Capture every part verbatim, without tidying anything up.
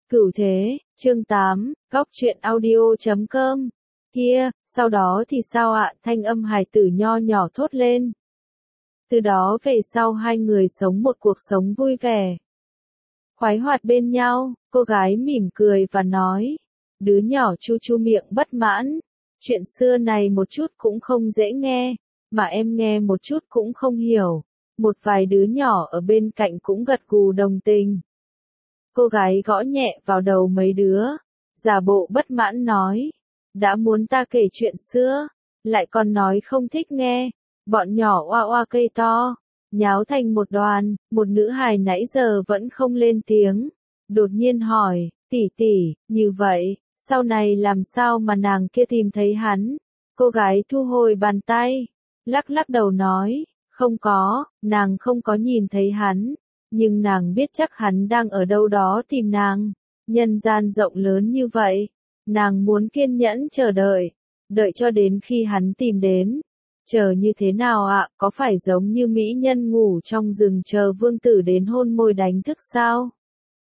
Cửu thế, chương tám, góc truyện audio chấm com. Kia, sau đó thì sao ạ? Thanh âm hài tử nho nhỏ thốt lên. Từ đó về sau hai người sống một cuộc sống vui vẻ, khoái hoạt bên nhau. Cô gái mỉm cười và nói. Đứa nhỏ chu chu miệng bất mãn. Chuyện xưa này một chút cũng không dễ nghe, mà em nghe một chút cũng không hiểu. Một vài đứa nhỏ ở bên cạnh cũng gật gù đồng tình. Cô gái gõ nhẹ vào đầu mấy đứa, giả bộ bất mãn nói. Đã muốn ta kể chuyện xưa, lại còn nói không thích nghe. Bọn nhỏ oa oa cây to, nháo thành một đoàn. Một nữ hài nãy giờ vẫn không lên tiếng, đột nhiên hỏi, tỷ tỷ, như vậy, sau này làm sao mà nàng kia tìm thấy hắn? Cô gái thu hồi bàn tay, lắc lắc đầu nói, không có, nàng không có nhìn thấy hắn, nhưng nàng biết chắc hắn đang ở đâu đó tìm nàng. Nhân gian rộng lớn như vậy, nàng muốn kiên nhẫn chờ đợi, đợi cho đến khi hắn tìm đến. Chờ như thế nào ạ, à? Có phải giống như mỹ nhân ngủ trong rừng chờ vương tử đến hôn môi đánh thức sao?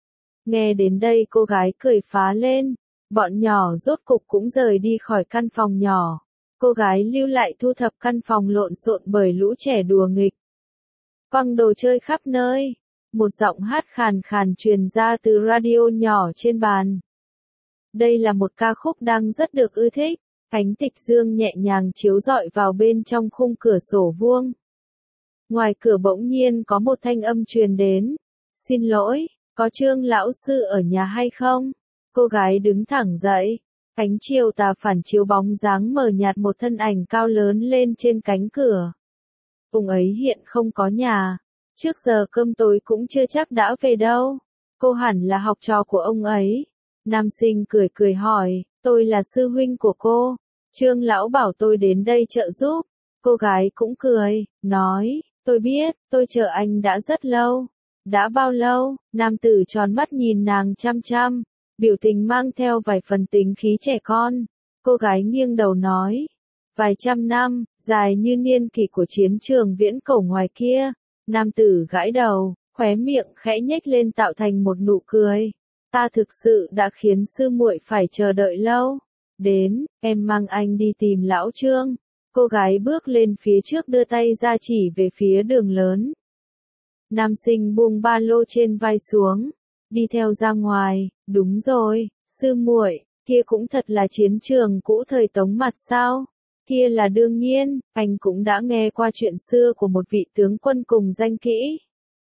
Nghe đến đây cô gái cười phá lên, bọn nhỏ rốt cục cũng rời đi khỏi căn phòng nhỏ. Cô gái lưu lại thu thập căn phòng lộn xộn bởi lũ trẻ đùa nghịch, quăng đồ chơi khắp nơi. Một giọng hát khàn khàn truyền ra từ radio nhỏ trên bàn. Đây là một ca khúc đang rất được ưa thích. Ánh tịch dương nhẹ nhàng chiếu rọi vào bên trong khung cửa sổ vuông. Ngoài cửa bỗng nhiên có một thanh âm truyền đến. Xin lỗi, có Trương lão sư ở nhà hay không? Cô gái đứng thẳng dậy. Ánh chiều tà phản chiếu bóng dáng mờ nhạt một thân ảnh cao lớn lên trên cánh cửa. Ông ấy hiện không có nhà. Trước giờ cơm tối cũng chưa chắc đã về đâu. Cô hẳn là học trò của ông ấy. Nam sinh cười cười hỏi, tôi là sư huynh của cô. Trương lão bảo tôi đến đây trợ giúp. Cô gái cũng cười, nói, tôi biết, tôi chờ anh đã rất lâu. Đã bao lâu? Nam tử tròn mắt nhìn nàng chăm chăm, biểu tình mang theo vài phần tính khí trẻ con. Cô gái nghiêng đầu nói, vài trăm năm, dài như niên kỷ của chiến trường viễn cổ ngoài kia. Nam tử gãi đầu, khóe miệng khẽ nhếch lên tạo thành một nụ cười. Ta thực sự đã khiến sư muội phải chờ đợi lâu. Đến, em mang anh đi tìm lão Trương. Cô gái bước lên phía trước đưa tay ra chỉ về phía đường lớn. Nam sinh buông ba lô trên vai xuống, đi theo ra ngoài. Đúng rồi, sư muội, kia cũng thật là chiến trường cũ thời Tống mặt sao? Kia là đương nhiên, anh cũng đã nghe qua chuyện xưa của một vị tướng quân cùng danh kỹ.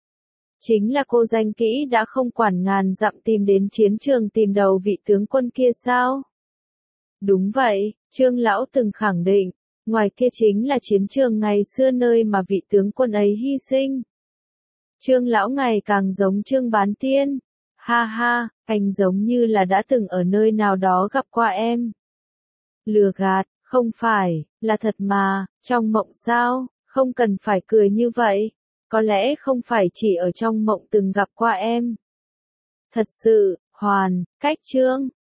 Chính là cô danh kỹ đã không quản ngàn dặm tìm đến chiến trường tìm đầu vị tướng quân kia sao? Đúng vậy, Trương lão từng khẳng định, ngoài kia chính là chiến trường ngày xưa nơi mà vị tướng quân ấy hy sinh. Trương lão ngày càng giống Trương Bán Tiên. Ha ha, anh giống như là đã từng ở nơi nào đó gặp qua em. Lừa gạt, không phải, là thật mà, trong mộng sao, không cần phải cười như vậy. Có lẽ không phải chỉ ở trong mộng từng gặp qua em. Thật sự, hoàn, cách Trương,